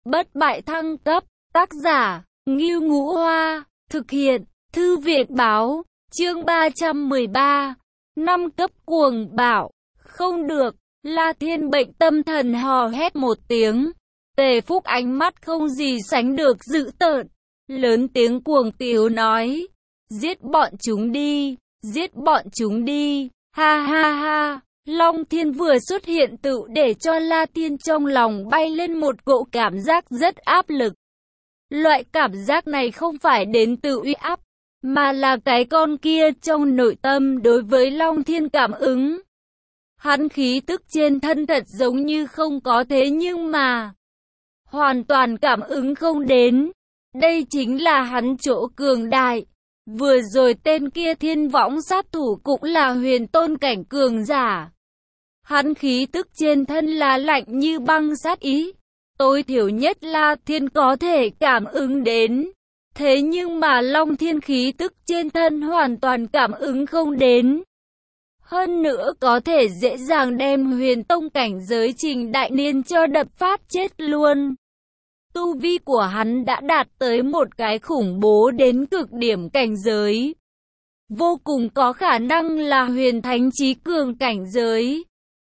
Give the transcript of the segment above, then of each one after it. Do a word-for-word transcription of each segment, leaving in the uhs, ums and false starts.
Bất bại thăng cấp, tác giả, Ngưu Ngũ Hoa, thực hiện, Thư viện báo, chương ba trăm mười ba, năm cấp cuồng bạo, không được, La Thiên bệnh tâm thần hò hét một tiếng, Tề Phúc ánh mắt không gì sánh được dữ tợn, lớn tiếng cuồng tiếu nói, giết bọn chúng đi, giết bọn chúng đi, ha ha ha. Long Thiên vừa xuất hiện tự để cho La Thiên trong lòng bay lên một cỗ cảm giác rất áp lực. Loại cảm giác này không phải đến từ uy áp, mà là cái con kia trong nội tâm đối với Long Thiên cảm ứng. Hắn khí tức trên thân thật giống như không có thế nhưng mà hoàn toàn cảm ứng không đến. Đây chính là hắn chỗ cường đại. Vừa rồi tên kia thiên võng sát thủ cũng là huyền tôn cảnh cường giả. Hắn khí tức trên thân là lạnh như băng sát ý. Tối thiểu nhất là Thiên có thể cảm ứng đến. Thế nhưng mà Long Thiên khí tức trên thân hoàn toàn cảm ứng không đến. Hơn nữa có thể dễ dàng đem huyền tông cảnh giới Trình Đại Niên cho đập phát chết luôn. Tu vi của hắn đã đạt tới một cái khủng bố đến cực điểm cảnh giới. Vô cùng có khả năng là huyền thánh chí cường cảnh giới.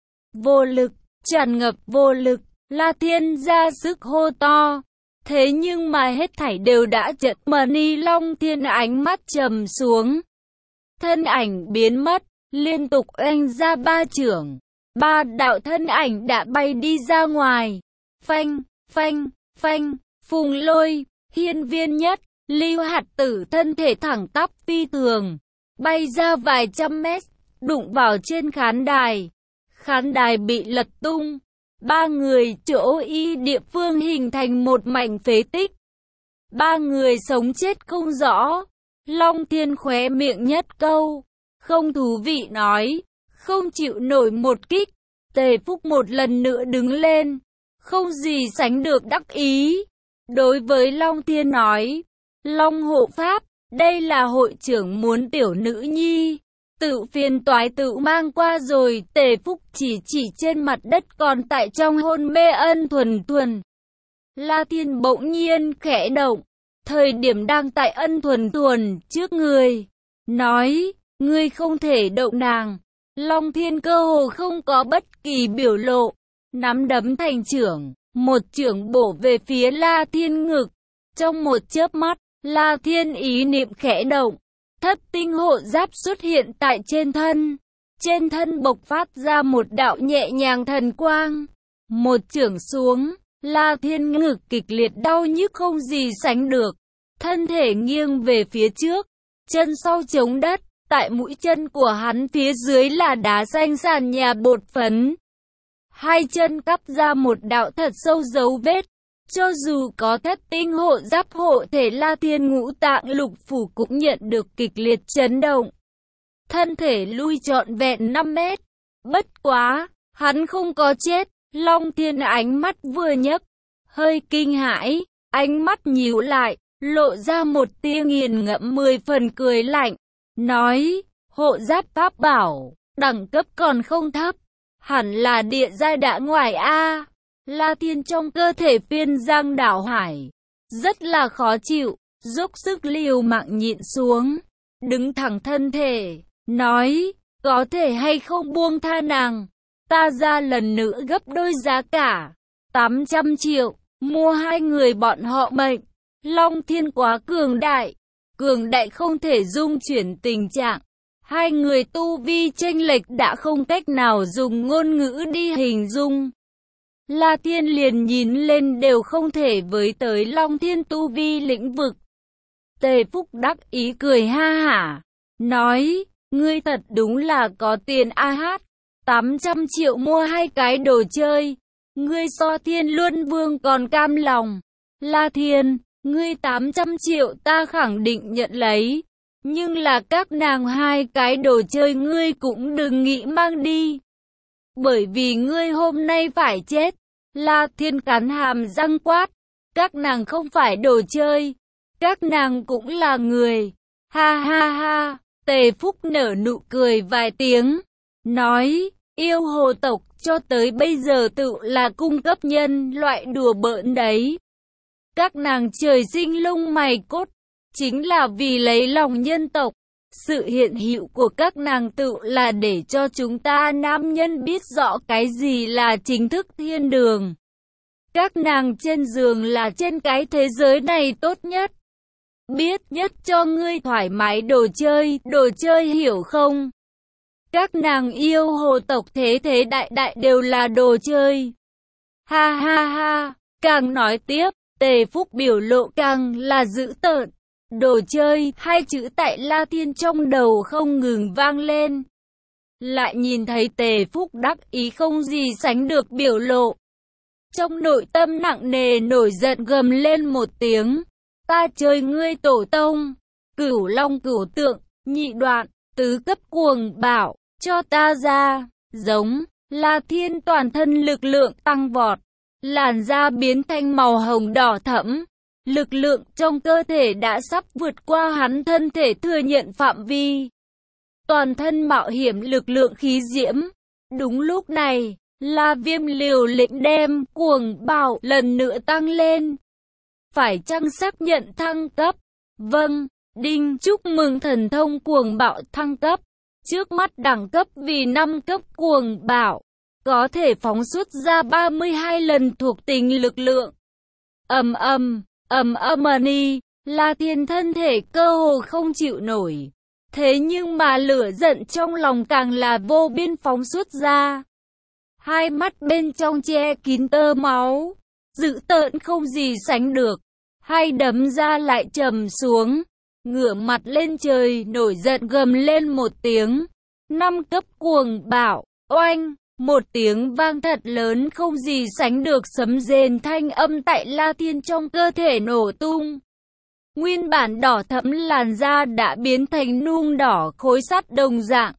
Vô lực, tràn ngập vô lực, La Thiên ra sức hô to. Thế nhưng mà hết thảy đều đã chợt mờ đi. Long Thiên ánh mắt trầm xuống. Thân ảnh biến mất, liên tục oanh ra ba chưởng. Ba đạo thân ảnh đã bay đi ra ngoài. Phanh, phanh, phanh, Phùng Lôi, Hiên Viên Nhất, Lưu Hạt Tử thân thể thẳng tắp phi thường. Bay ra vài trăm mét, đụng vào trên khán đài. Khán đài bị lật tung. Ba người chỗ y địa phương hình thành một mảnh phế tích. Ba người sống chết không rõ. Long Thiên khóe miệng nhất câu. Không thú vị nói. Không chịu nổi một kích. Tề Phúc một lần nữa đứng lên. Không gì sánh được đắc ý. Đối với Long Thiên nói. Long hộ pháp. Đây là hội trưởng muốn tiểu nữ nhi. Tự phiền toái tự mang qua rồi. Tề Phúc chỉ chỉ trên mặt đất còn tại trong hôn mê ân thuần thuần. La Thiên bỗng nhiên khẽ động. Thời điểm đang tại ân thuần thuần trước người. Nói, ngươi không thể động nàng. Long Thiên cơ hồ không có bất kỳ biểu lộ. Nắm đấm thành chưởng. Một chưởng bổ về phía La Thiên ngực. Trong một chớp mắt, La Thiên ý niệm khẽ động. Thất tinh hộ giáp xuất hiện tại trên thân. Trên thân bộc phát ra một đạo nhẹ nhàng thần quang. Một chưởng xuống, La Thiên ngực kịch liệt đau nhức không gì sánh được. Thân thể nghiêng về phía trước, chân sau chống đất. Tại mũi chân của hắn phía dưới là đá xanh sàn nhà bột phấn. Hai chân cắp ra một đạo thật sâu dấu vết. Cho dù có thất tinh hộ giáp hộ thể, La Thiên ngũ tạng lục phủ cũng nhận được kịch liệt chấn động. Thân thể lui trọn vẹn năm mét. Bất quá, hắn không có chết. Long Thiên ánh mắt vừa nhấc, hơi kinh hãi, ánh mắt nhíu lại, lộ ra một tia nghiền ngẫm mười phần cười lạnh. Nói, hộ giáp pháp bảo, đẳng cấp còn không thấp. Hẳn là địa giai đã ngoài A. La Thiên trong cơ thể phiên giang đảo hải. Rất là khó chịu. Dốc sức liều mạng nhịn xuống. Đứng thẳng thân thể. Nói. Có thể hay không buông tha nàng. Ta ra lần nữa gấp đôi giá cả. tám trăm triệu. Mua hai người bọn họ mệnh. Long Thiên quá cường đại. Cường đại không thể dung chuyển tình trạng. Hai người tu vi chênh lệch đã không cách nào dùng ngôn ngữ đi hình dung. La Thiên liền nhìn lên đều không thể với tới Long Thiên tu vi lĩnh vực. Tề Phúc đắc ý cười ha hả. Nói, ngươi thật đúng là có tiền a hát. tám trăm triệu mua hai cái đồ chơi. Ngươi so Thiên Luân Vương còn cam lòng. La Thiên, ngươi tám trăm triệu ta khẳng định nhận lấy. Nhưng là các nàng hai cái đồ chơi ngươi cũng đừng nghĩ mang đi. Bởi vì ngươi hôm nay phải chết. La Thiên cắn hàm răng quát. Các nàng không phải đồ chơi. Các nàng cũng là người. Ha ha ha. Tề Phúc nở nụ cười vài tiếng. Nói, yêu hồ tộc cho tới bây giờ tự là cung cấp nhân loại đùa bỡn đấy. Các nàng trời sinh lông mày cốt, chính là vì lấy lòng nhân tộc. Sự hiện hữu của các nàng tự là để cho chúng ta nam nhân biết rõ cái gì là chính thức thiên đường. Các nàng trên giường là trên cái thế giới này tốt nhất. Biết nhất cho ngươi thoải mái đồ chơi, đồ chơi hiểu không? Các nàng yêu hồ tộc thế thế đại đại đều là đồ chơi. Ha ha ha, càng nói tiếp, Tề Phúc biểu lộ càng là dữ tợn. Đồ chơi, hai chữ tại La Thiên trong đầu không ngừng vang lên. Lại nhìn thấy Tề Phúc đắc ý không gì sánh được biểu lộ. Trong nội tâm nặng nề nổi giận gầm lên một tiếng. Ta chơi ngươi tổ tông, cửu long cửu tượng, nhị đoạn, tứ cấp cuồng bảo, cho ta ra, giống, La Thiên toàn thân lực lượng tăng vọt, làn da biến thành màu hồng đỏ thẫm, lực lượng trong cơ thể đã sắp vượt qua hắn thân thể thừa nhận phạm vi. Toàn thân mạo hiểm lực lượng khí diễm, đúng lúc này, La Viêm liều lĩnh đem cuồng bảo lần nữa tăng lên. Phải chăng xác nhận thăng cấp? Vâng, đinh chúc mừng thần thông cuồng bạo thăng cấp. Trước mắt đẳng cấp vì năm cấp cuồng bạo, có thể phóng xuất ra ba mươi hai lần thuộc tính lực lượng. Ầm ầm, ầm ầm ni, La Thiên thân thể cơ hồ không chịu nổi. Thế nhưng mà lửa giận trong lòng càng là vô biên phóng xuất ra. Hai mắt bên trong che kín tơ máu, dữ tợn không gì sánh được. Hai đấm ra lại trầm xuống, ngửa mặt lên trời nổi giận gầm lên một tiếng. Năm cấp cuồng bạo, oanh, một tiếng vang thật lớn không gì sánh được sấm rền thanh âm tại La Thiên trong cơ thể nổ tung. Nguyên bản đỏ thẫm làn da đã biến thành nung đỏ khối sắt đồng dạng.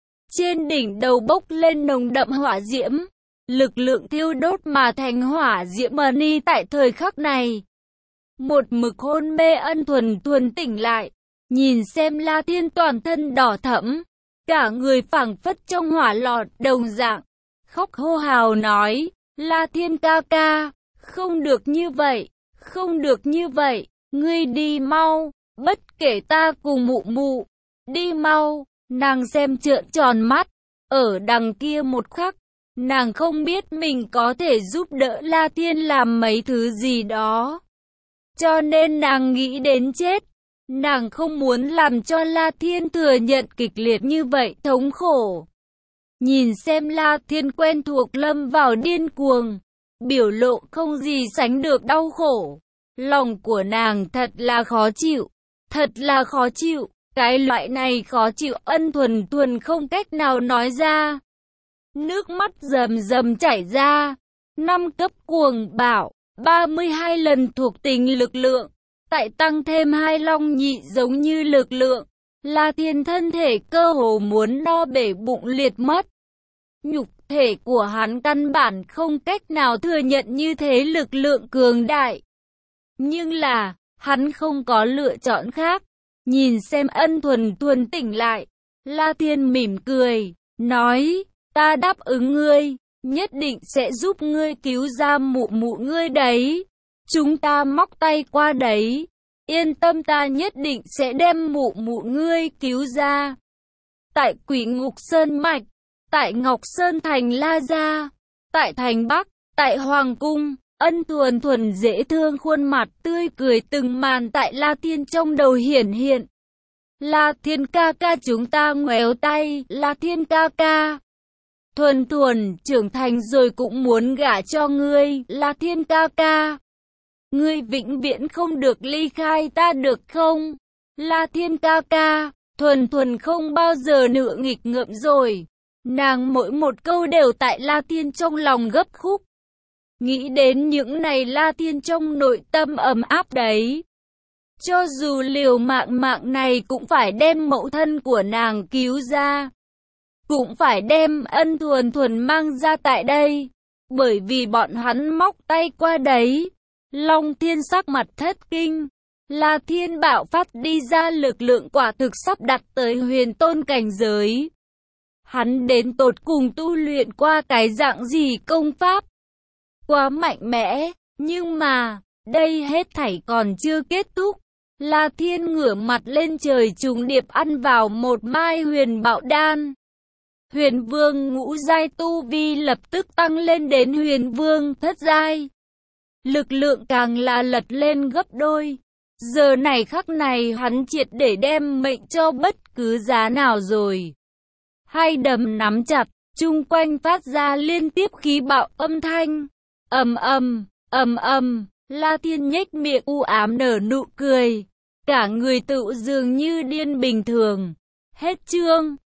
Trên đỉnh đầu bốc lên nồng đậm hỏa diễm, lực lượng thiêu đốt mà thành hỏa diễm ni tại thời khắc này. Một mực hôn mê Ân Thuần Thuần tỉnh lại, nhìn xem La Thiên toàn thân đỏ thẫm, cả người phảng phất trong hỏa lò đồng dạng, khóc hô hào nói, La Thiên ca ca, không được như vậy, không được như vậy, ngươi đi mau, bất kể ta cùng mụ mụ, đi mau. Nàng xem trợn tròn mắt, ở đằng kia một khắc, nàng không biết mình có thể giúp đỡ La Thiên làm mấy thứ gì đó. Cho nên nàng nghĩ đến chết, nàng không muốn làm cho La Thiên thừa nhận kịch liệt như vậy thống khổ. Nhìn xem La Thiên quen thuộc lâm vào điên cuồng, biểu lộ không gì sánh được đau khổ. Lòng của nàng thật là khó chịu, thật là khó chịu. Cái loại này khó chịu Ân Thuần Thuần không cách nào nói ra. Nước mắt rầm rầm chảy ra. Năm cấp cuồng bạo, ba mươi hai lần thuộc tính lực lượng, tại tăng thêm hai long nhị giống như lực lượng. La Thiên thân thể cơ hồ muốn no bể bụng liệt mất. Nhục thể của hắn căn bản không cách nào thừa nhận như thế lực lượng cường đại. Nhưng là, hắn không có lựa chọn khác. Nhìn xem Ân Thuần Thuần tỉnh lại, La Thiên mỉm cười, nói, ta đáp ứng ngươi, nhất định sẽ giúp ngươi cứu ra mụ mụ ngươi đấy. Chúng ta móc tay qua đấy, yên tâm ta nhất định sẽ đem mụ mụ ngươi cứu ra. Tại Quỷ Ngục Sơn Mạch, tại Ngọc Sơn Thành La Gia, tại Thành Bắc, tại Hoàng Cung, Ân Thuần Thuần dễ thương khuôn mặt tươi cười từng màn tại La Thiên trong đầu hiển hiện. La Thiên ca ca chúng ta ngoéo tay, La Thiên ca ca. Thuần Thuần trưởng thành rồi cũng muốn gả cho ngươi, La Thiên ca ca. Ngươi vĩnh viễn không được ly khai ta được không? La Thiên ca ca, Thuần Thuần không bao giờ nữa nghịch ngợm rồi. Nàng mỗi một câu đều tại La Thiên trong lòng gấp khúc. Nghĩ đến những này La Thiên trong nội tâm ấm áp đấy. Cho dù liều mạng mạng này cũng phải đem mẫu thân của nàng cứu ra. Cũng phải đem Ân Thuần Thuần mang ra tại đây. Bởi vì bọn hắn móc tay qua đấy. Long Thiên sắc mặt thất kinh. La Thiên bạo phát đi ra lực lượng quả thực sắp đặt tới huyền tôn cảnh giới. Hắn đến tột cùng tu luyện qua cái dạng gì công pháp. Quá mạnh mẽ, nhưng mà, Đây hết thảy còn chưa kết thúc. La Thiên ngửa mặt lên trời trùng điệp ăn vào một mai huyền bạo đan. Huyền vương ngũ giai tu vi lập tức tăng lên đến huyền vương thất giai. Lực lượng càng là lật lên gấp đôi. Giờ này khắc này hắn triệt để đem mệnh cho bất cứ giá nào rồi. Hai đấm nắm chặt, chung quanh phát ra liên tiếp khí bạo âm thanh. Ầm ầm, ầm ầm, La Thiên nhếch miệng u ám nở nụ cười. Cả người tự dường như điên bình thường. Hết chương.